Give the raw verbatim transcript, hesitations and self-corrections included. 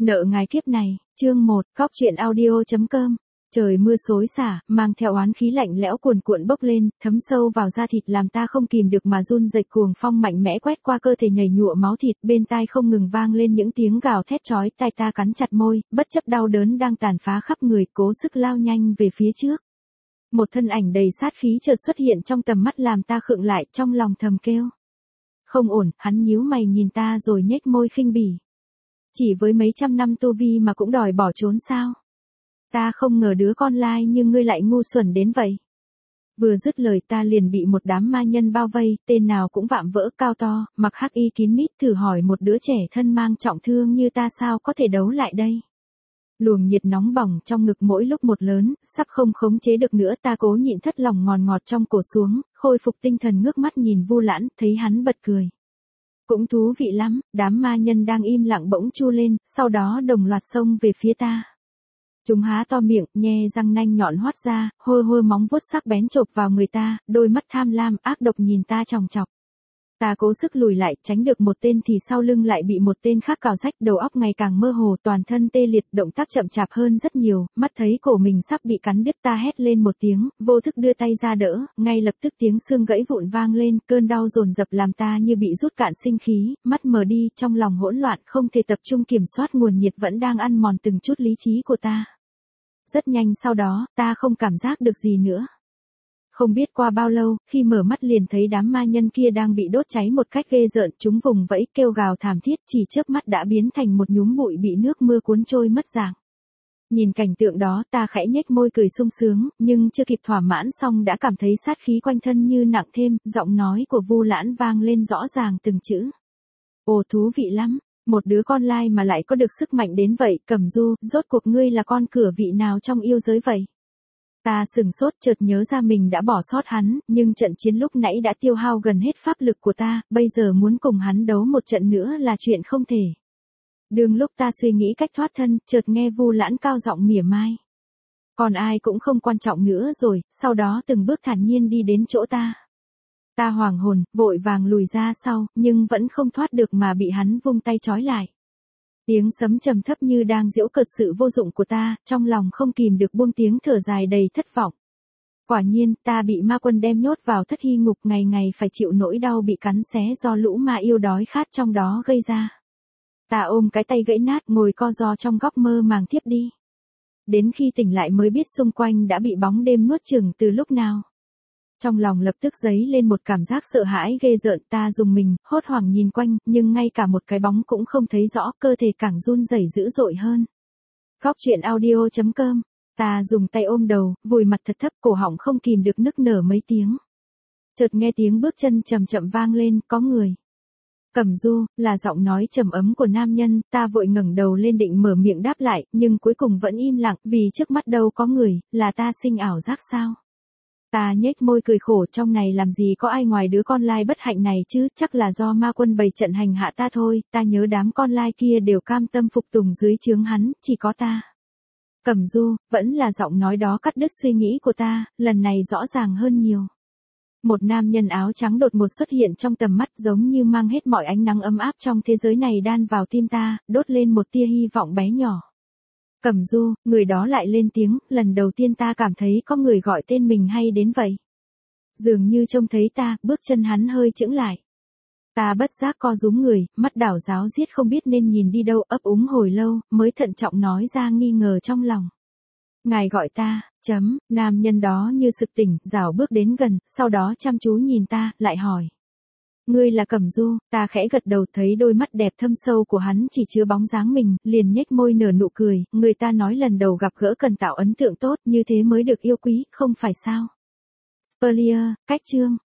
Nợ ngài kiếp này, chương một, cóc truyện audio chấm com. Trời mưa xối xả, mang theo oán khí lạnh lẽo cuồn cuộn bốc lên, thấm sâu vào da thịt làm ta không kìm được mà run rẩy. Cuồng phong mạnh mẽ quét qua cơ thể nhầy nhụa máu thịt, bên tai không ngừng vang lên những tiếng gào thét chói tai. Ta cắn chặt môi, bất chấp đau đớn đang tàn phá khắp người, cố sức lao nhanh về phía trước. Một thân ảnh đầy sát khí chợt xuất hiện trong tầm mắt làm ta khựng lại, trong lòng thầm kêu. Không ổn, hắn nhíu mày nhìn ta rồi nhếch môi khinh bỉ. Chỉ với mấy trăm năm tu vi mà cũng đòi bỏ trốn sao? Ta không ngờ đứa con lai như ngươi lại ngu xuẩn đến vậy. Vừa dứt lời ta liền bị một đám ma nhân bao vây, tên nào cũng vạm vỡ cao to, mặc hắc y kín mít, thử hỏi một đứa trẻ thân mang trọng thương như ta sao có thể đấu lại đây. Luồng nhiệt nóng bỏng trong ngực mỗi lúc một lớn, sắp không khống chế được nữa. Ta cố nhịn thất lòng ngòn ngọt trong cổ xuống, khôi phục tinh thần ngước mắt nhìn Vu Lãn, thấy hắn bật cười. Cũng thú vị lắm, đám ma nhân đang im lặng bỗng chu lên, sau đó đồng loạt xông về phía ta. Chúng há to miệng, nhe răng nanh nhọn hoắt ra, hôi hôi móng vuốt sắc bén chộp vào người ta, đôi mắt tham lam ác độc nhìn ta chòng chọc. Ta cố sức lùi lại, tránh được một tên thì sau lưng lại bị một tên khác cào rách, đầu óc ngày càng mơ hồ, toàn thân tê liệt, động tác chậm chạp hơn rất nhiều, mắt thấy cổ mình sắp bị cắn đứt. Ta hét lên một tiếng, vô thức đưa tay ra đỡ, ngay lập tức tiếng xương gãy vụn vang lên, cơn đau dồn dập làm ta như bị rút cạn sinh khí, mắt mờ đi, trong lòng hỗn loạn, không thể tập trung kiểm soát nguồn nhiệt vẫn đang ăn mòn từng chút lý trí của ta. Rất nhanh sau đó, ta không cảm giác được gì nữa. Không biết qua bao lâu, khi mở mắt liền thấy đám ma nhân kia đang bị đốt cháy một cách ghê rợn, chúng vùng vẫy kêu gào thảm thiết, chỉ chớp mắt đã biến thành một nhúm bụi bị nước mưa cuốn trôi mất dạng. Nhìn cảnh tượng đó, ta khẽ nhếch môi cười sung sướng, nhưng chưa kịp thỏa mãn xong đã cảm thấy sát khí quanh thân như nặng thêm, giọng nói của Vu Lãn vang lên rõ ràng từng chữ. Ồ, thú vị lắm, một đứa con lai mà lại có được sức mạnh đến vậy. Cẩm Du, rốt cuộc ngươi là con cửa vị nào trong yêu giới vậy? Ta sừng sốt, chợt nhớ ra mình đã bỏ sót hắn, nhưng trận chiến lúc nãy đã tiêu hao gần hết pháp lực của ta, bây giờ muốn cùng hắn đấu một trận nữa là chuyện không thể. Đương lúc ta suy nghĩ cách thoát thân, chợt nghe Vu Lãn cao giọng mỉa mai. Còn ai cũng không quan trọng nữa rồi, sau đó từng bước thản nhiên đi đến chỗ ta. Ta hoảng hồn, vội vàng lùi ra sau, nhưng vẫn không thoát được mà bị hắn vung tay trói lại. Tiếng sấm trầm thấp như đang giễu cợt sự vô dụng của ta, trong lòng không kìm được buông tiếng thở dài đầy thất vọng. Quả nhiên, ta bị ma quân đem nhốt vào thất hy ngục, ngày ngày phải chịu nỗi đau bị cắn xé do lũ ma yêu đói khát trong đó gây ra. Ta ôm cái tay gãy nát, ngồi co ro trong góc mơ màng thiếp đi. Đến khi tỉnh lại mới biết xung quanh đã bị bóng đêm nuốt chửng từ lúc nào. Trong lòng lập tức dấy lên một cảm giác sợ hãi ghê rợn. Ta rùng mình, hốt hoảng nhìn quanh, nhưng ngay cả một cái bóng cũng không thấy rõ, cơ thể càng run rẩy dữ dội hơn. Cóc truyện audio chấm com. Ta dùng tay ôm đầu, vùi mặt thật thấp, cổ họng không kìm được nức nở mấy tiếng. Chợt nghe tiếng bước chân chậm chậm vang lên, có người. Cẩm Du, là giọng nói trầm ấm của nam nhân. Ta vội ngẩng đầu lên định mở miệng đáp lại, nhưng cuối cùng vẫn im lặng, vì trước mắt đâu có người, là ta sinh ảo giác sao? Ta nhếch môi cười khổ, trong này làm gì có ai ngoài đứa con lai bất hạnh này chứ, chắc là do ma quân bày trận hành hạ ta thôi. Ta nhớ đám con lai kia đều cam tâm phục tùng dưới trướng hắn, chỉ có ta. Cẩm Du, vẫn là giọng nói đó cắt đứt suy nghĩ của ta, lần này rõ ràng hơn nhiều. Một nam nhân áo trắng đột ngột xuất hiện trong tầm mắt, giống như mang hết mọi ánh nắng ấm áp trong thế giới này đan vào tim ta, đốt lên một tia hy vọng bé nhỏ. Cẩm Du, người đó lại lên tiếng, lần đầu tiên ta cảm thấy có người gọi tên mình hay đến vậy. Dường như trông thấy ta, bước chân hắn hơi chững lại. Ta bất giác co rúm người, mắt đảo giáo giết không biết nên nhìn đi đâu, ấp úng hồi lâu, mới thận trọng nói ra nghi ngờ trong lòng. Ngài gọi ta, chấm, nam nhân đó như sực tỉnh, rảo bước đến gần, sau đó chăm chú nhìn ta, lại hỏi. Ngươi là Cẩm Du? Ta khẽ gật đầu, thấy đôi mắt đẹp thâm sâu của hắn chỉ chứa bóng dáng mình, liền nhếch môi nở nụ cười. Người ta nói lần đầu gặp gỡ cần tạo ấn tượng tốt, như thế mới được yêu quý, không phải sao? Spurrier, cách chương.